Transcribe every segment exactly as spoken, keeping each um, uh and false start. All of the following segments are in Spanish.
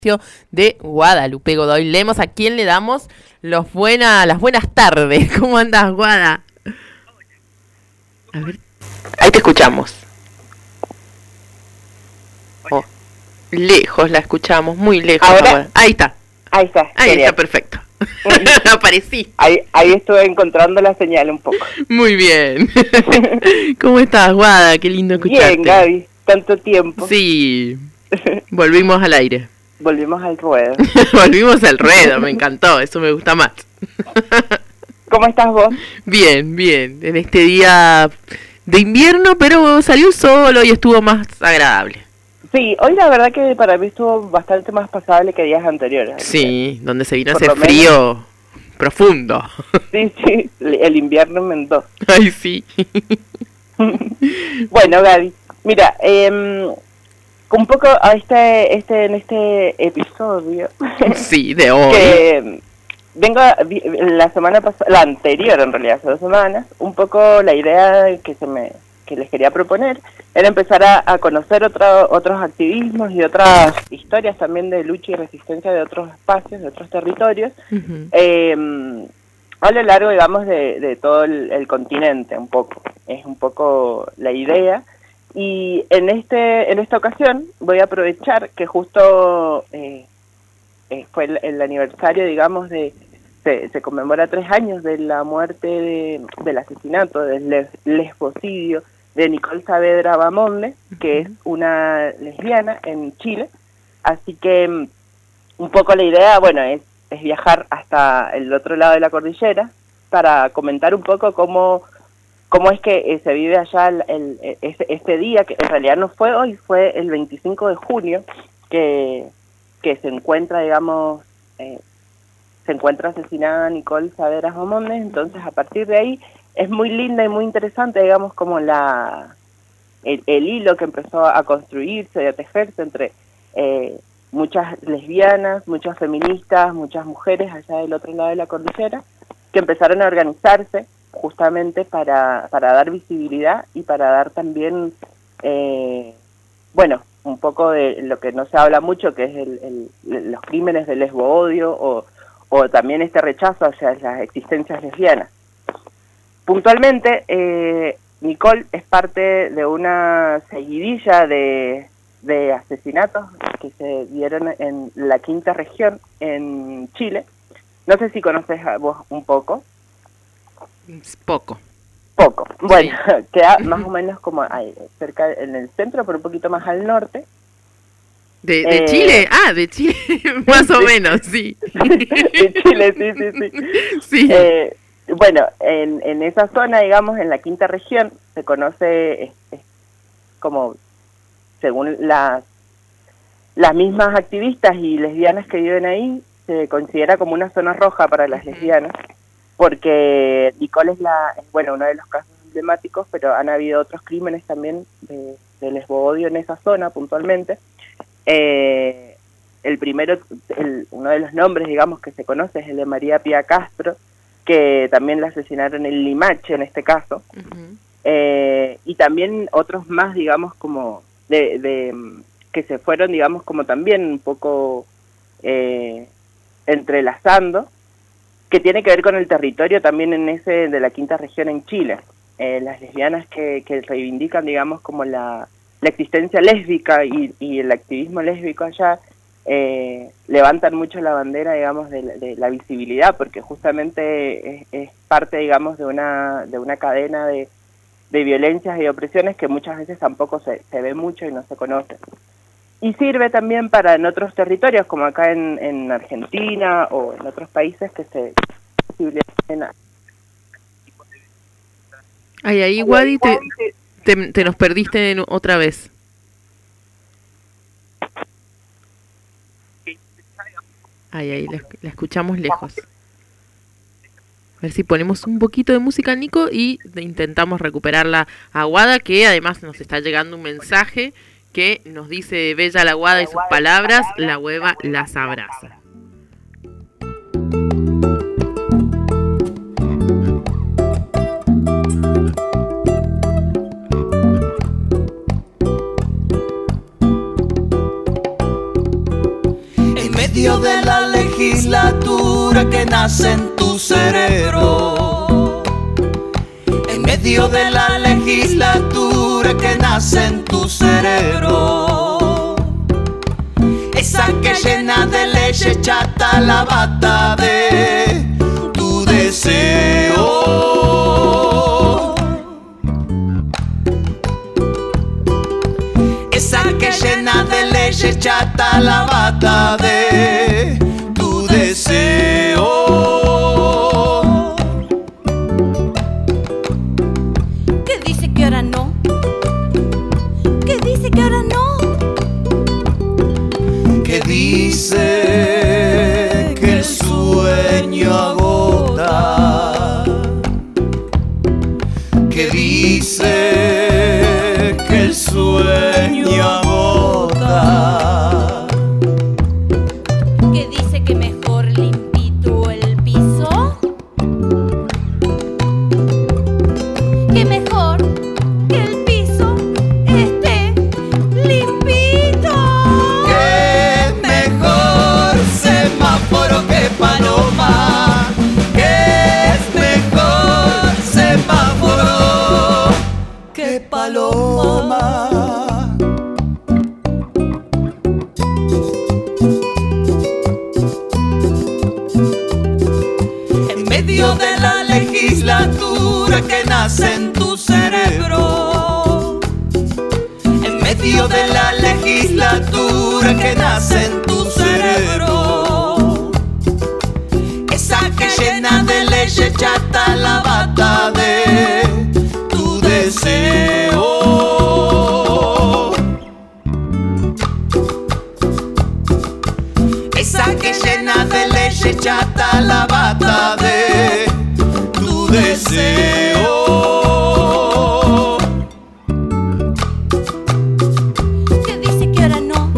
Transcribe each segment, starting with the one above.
de Guadalupe Godoy Lemos, a quien le damos los buena, las buenas tardes. ¿Cómo andas, Guada? A ver. Ahí te escuchamos. Oh, lejos la escuchamos, muy lejos. ¿Ahora? Ahora. Ahí está. Ahí está. Ahí genial. está, perfecto. Aparecí. Ahí, ahí estuve encontrando la señal un poco. Muy bien. ¿Cómo estás, Guada? Qué lindo escucharte. Bien, Gaby. Tanto tiempo. Sí. Volvimos al aire. Volvimos al ruedo. Volvimos al ruedo, me encantó, eso me gusta más. ¿Cómo estás vos? Bien, bien, en este día de invierno, pero salió el sol y estuvo más agradable. Sí, hoy la verdad que para mí estuvo bastante más pasable que días anteriores. Sí, donde se vino Por ese lo menos. frío profundo. Sí, sí, el invierno en Mendoza. Ay, sí. Bueno, Gaby, mira, eh, un poco a este, este, en este episodio Sí, de hoy. que vengo a- vi- la semana pasada, la anterior en realidad, hace dos semanas, un poco la idea que se me que les quería proponer era empezar a, a conocer otro, otros activismos y otras historias también de lucha y resistencia de otros espacios, de otros territorios, Ujú. eh, a lo largo, digamos, de, de todo el, el continente, un poco. Es un poco la idea. Y en este en esta ocasión voy a aprovechar que justo eh, eh, fue el, el aniversario, digamos, de se, se conmemora tres años de la muerte de, del asesinato, del les- lesbocidio de Nicole Saavedra Bamonde, que es una lesbiana en Chile. Así que mm, un poco la idea, bueno, es, es viajar hasta el otro lado de la cordillera para comentar un poco cómo cómo es que eh, se vive allá el, el- e- ese- este día, que en realidad no fue hoy, fue el veinticinco de junio, que, que se encuentra, digamos, eh, se encuentra asesinada Nicole Saavedra Bamonde. Entonces, a partir de ahí, es muy linda y muy interesante, digamos, como la el, el hilo que empezó a construirse, a tejerse entre eh, muchas lesbianas, muchas feministas, muchas mujeres allá del otro lado de la cordillera, que empezaron a organizarse justamente para, para dar visibilidad y para dar también, eh, bueno, un poco de lo que no se habla mucho, que es el, el- los crímenes de lesbo-odio o, o también este rechazo hacia las existencias lesbianas. Puntualmente, eh, Nicole es parte de una seguidilla de, de asesinatos que se dieron en la quinta región en Chile. No sé si conoces a vos un poco. Es poco. Poco. Bueno, queda más o menos como ahí, cerca en el centro, pero un poquito más al norte. ¿De, de Eh, Chile? Ah, de Chile, más o sí. menos, sí. De Chile, sí, sí, sí. Sí. Eh, bueno, en, en esa zona, digamos, en la quinta región, se conoce es- es como, según las, las mismas activistas y lesbianas que viven ahí, se considera como una zona roja para las Ujú. lesbianas, porque Nicole es, la, es, bueno, uno de los casos emblemáticos, pero han habido otros crímenes también de, de lesbo-odio en esa zona puntualmente. Eh, el primero, el, uno de los nombres, digamos, que se conoce es el de María Pía Castro, que también la asesinaron en Limache en este caso, Ujú. eh, y también otros más, digamos, como de, de mm, que se fueron, digamos, como también un poco eh, entrelazando, que tiene que ver con el territorio también en ese de la quinta región en Chile. Eh, las lesbianas que, que reivindican, digamos, como la, la existencia lésbica y, y el activismo lésbico allá, eh, levantan mucho la bandera, digamos, de la, de la visibilidad, porque justamente es, es parte, digamos, de una de una cadena de, de violencias y opresiones que muchas veces tampoco se, se ve mucho y no se conoce. Y sirve también para en otros territorios, como acá en, en Argentina o en otros países que se visibilicen. Ay, ahí, Wadi, te, te, te nos perdiste en- otra vez. Ay, ahí, la, la escuchamos lejos. A ver si ponemos un poquito de música, Nico, y de- intentamos recuperar la aguada, que además nos está llegando un mensaje que nos dice Bella la Aguada y sus palabras, la hueva las abraza. medio de la legislatura que nace en tu cerebro, en medio de la legislatura que nace en tu cerebro, esa que llena de leche chata la bata de tu deseo, esa que llena de leche chata la bata de tu deseo, que dice que ahora no, que dice que ahora no, que dice que el sueño agota, que dice que el sueño agota, que dice que mejor limpito el piso, que mejor que el piso esté limpito, que mejor semáforo que paloma, que es mejor semáforo que paloma. En medio de la legislatura que nace en tu cerebro, en medio de la legislatura que nace en tu cerebro, esa que llena de leche chata la bata de tu deseo, esa que llena de leche chata la bata de tu deseo, que dice que ahora no,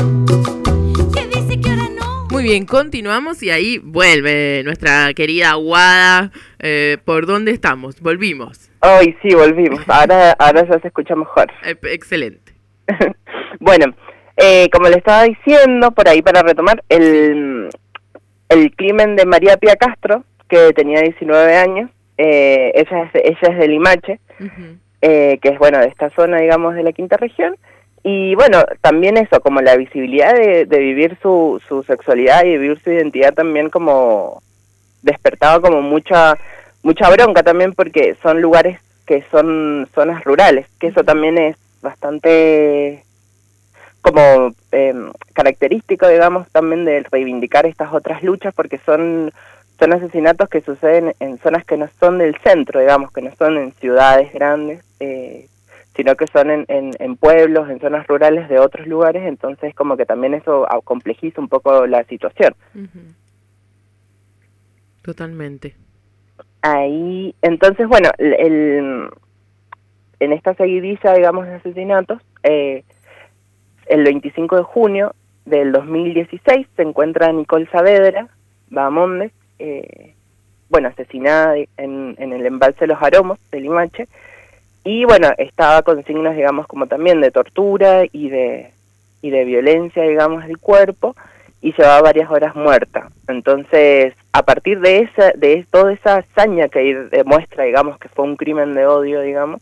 que dice que ahora no. Muy bien, continuamos y ahí vuelve nuestra querida Aguada. Eh, ¿Por dónde estamos? Volvimos. Hoy sí, volvimos. Ahora, ahora ya se escucha mejor. Eh, excelente. Bueno, eh, como le estaba diciendo, por ahí para retomar, el, el crimen de María Pía Castro, que tenía diecinueve años, eh, ella, es, ella es de Limache, Uh-huh. eh, que es, bueno, de esta zona, digamos, de la quinta región, y bueno, también eso, como la visibilidad de, de vivir su, su sexualidad y de vivir su identidad también como despertaba como mucha mucha bronca también, porque son lugares que son zonas rurales, que eso también es bastante como eh, característico, digamos, también de reivindicar estas otras luchas, porque son son asesinatos que suceden en zonas que no son del centro, digamos, que no son en ciudades grandes, eh, sino que son en, en, en pueblos, en zonas rurales de otros lugares, entonces como que también eso complejiza un poco la situación. Uh-huh. Totalmente. Ahí, entonces, bueno, el, el, en esta seguidilla, digamos, de asesinatos, eh, el veinticinco de junio del dos mil dieciséis se encuentra Nicole Saavedra Bahamondes, eh, bueno, asesinada en, en el embalse de los Aromos de Limache, y bueno, estaba con signos, digamos, como también de tortura y de y de violencia, digamos, del cuerpo, y llevaba varias horas muerta. Entonces, a partir de esa de toda esa hazaña que demuestra, digamos, que fue un crimen de odio, digamos,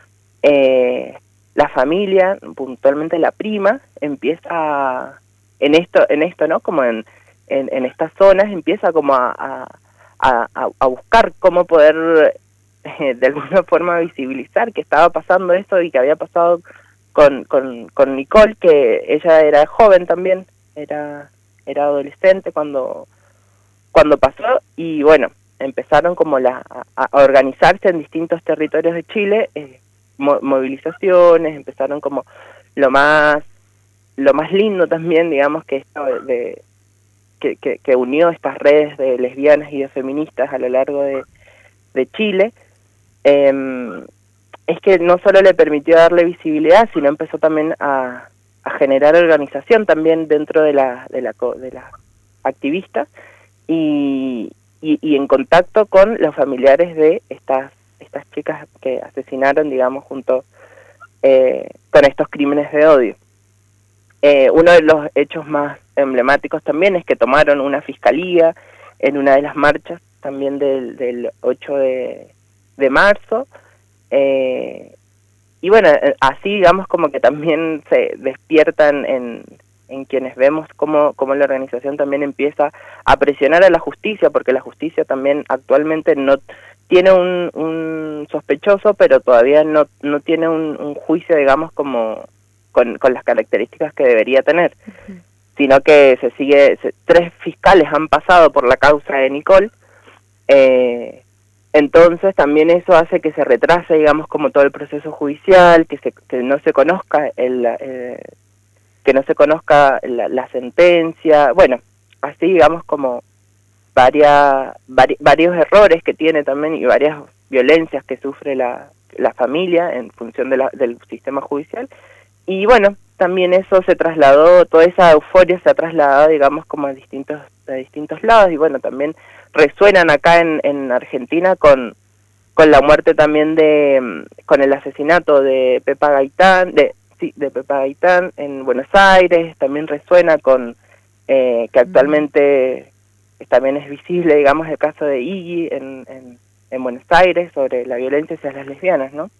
eh, la familia, puntualmente la prima, empieza a, en esto, en esto, ¿no? Como en, en, en estas zonas, empieza como a, a, a, a buscar cómo poder eh, de alguna forma visibilizar que estaba pasando esto y que había pasado con, con, con Nicole, que ella era joven también, era era adolescente cuando cuando pasó, y bueno, empezaron como la a, a organizarse en distintos territorios de Chile, eh, mo movilizaciones, empezaron como lo más lo más lindo también, digamos, que esto de, de que, que, que unió estas redes de lesbianas y de feministas a lo largo de, de Chile, eh, es que no solo le permitió darle visibilidad, sino empezó también a a generar organización también dentro de la de la de las activistas y, y y en contacto con los familiares de estas estas chicas que asesinaron, digamos, junto eh, con estos crímenes de odio. Eh, uno de los hechos más emblemáticos también es que tomaron una fiscalía en una de las marchas también del, del ocho de marzo, eh, y bueno, así digamos como que también se despiertan en, en quienes vemos cómo, cómo la organización también empieza a presionar a la justicia, porque la justicia también actualmente no tiene un, un sospechoso, pero todavía no, no tiene un, un juicio, digamos, como con, con las características que debería tener, uh-huh. sino que se sigue, se, tres fiscales han pasado por la causa de Nicole, eh, entonces también eso hace que se retrase, digamos, como todo el proceso judicial, que, se, que no se conozca el, eh, que no se conozca la, la sentencia, bueno, así digamos como varias, vari, varios errores que tiene también y varias violencias que sufre la, la familia en función de la, del sistema judicial, y bueno, también eso se trasladó, toda esa euforia se ha trasladado, digamos, como a distintos, a distintos lados, y bueno, también resuenan acá en, en Argentina con, con la muerte también de, con el asesinato de Pepa Gaitán, de, sí, de Pepa Gaitán en Buenos Aires, también resuena con, eh, que actualmente también es visible, digamos, el caso de Iggy en, en, en Buenos Aires sobre la violencia hacia las lesbianas, ¿no?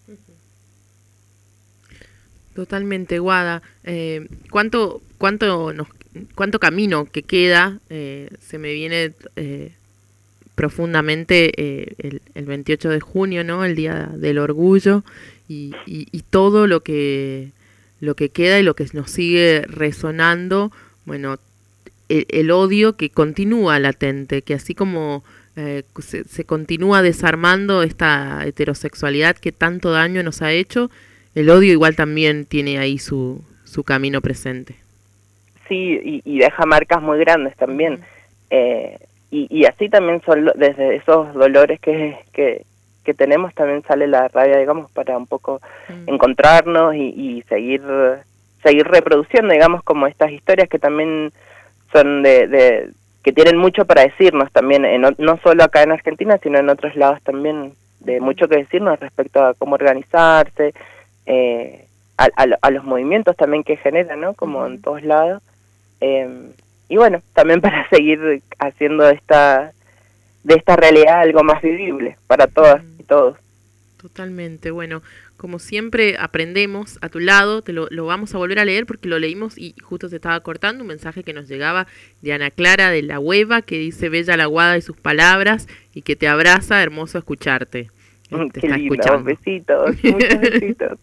Totalmente, Guada. Eh, ¿cuánto, cuánto, nos, cuánto camino que queda? Eh, se me viene eh, profundamente eh, el, el veintiocho de junio, ¿no? El Día del Orgullo y, y, y todo lo que, lo que queda y lo que nos sigue resonando, bueno, el, el odio que continúa latente, que así como eh, se, se continúa desarmando esta heterosexualidad que tanto daño nos ha hecho, el odio igual también tiene ahí su, su camino presente. Sí, y, y deja marcas muy grandes también. Uh-huh. Eh, y, y así también son, desde esos dolores que, que, que tenemos, también sale la rabia, digamos, para un poco uh-huh. encontrarnos y, y seguir seguir reproduciendo, digamos, como estas historias que también son de, de que tienen mucho para decirnos también, en, no solo acá en Argentina, sino en otros lados también, de mucho que decirnos respecto a cómo organizarse, Eh, a, a, a los movimientos también que generan, ¿no? Como uh-huh. en todos lados. Eh, y bueno, también para seguir haciendo esta de esta realidad algo más vivible para todas uh-huh. y todos. Totalmente. Bueno, como siempre aprendemos a tu lado, te lo, lo vamos a volver a leer porque lo leímos y justo se estaba cortando un mensaje que nos llegaba de Ana Clara de la Hueva, que dice: bella la Guada y sus palabras, y que te abraza, hermoso escucharte. Te Qué lindo, escuchando. Besitos, muchos besitos.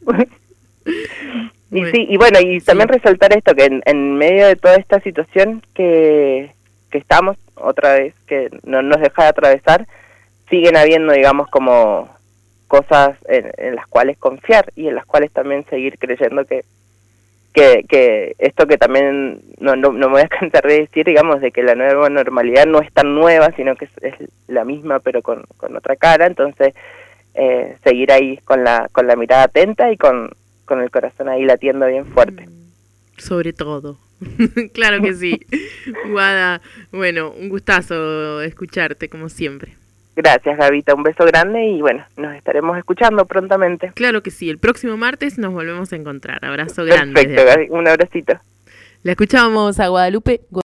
y bueno, sí, y bueno, y sí. también resaltar esto, que en, en medio de toda esta situación que, que estamos, otra vez, que no nos deja de atravesar, siguen habiendo, digamos, como cosas en, en las cuales confiar y en las cuales también seguir creyendo que que, que esto que también no, no, no me voy a cansar de decir, digamos, de que la nueva normalidad no es tan nueva, sino que es, es la misma, pero con, con otra cara, entonces Eh, seguir ahí con la con la mirada atenta y con, con el corazón ahí latiendo bien fuerte. Sobre todo. Claro que sí. Guada, bueno, un gustazo escucharte como siempre. Gracias, Gavita, un beso grande y bueno, nos estaremos escuchando prontamente. Claro que sí, el próximo martes nos volvemos a encontrar. Abrazo grande. Perfecto, Gaby, un abracito. La escuchamos a Guadalupe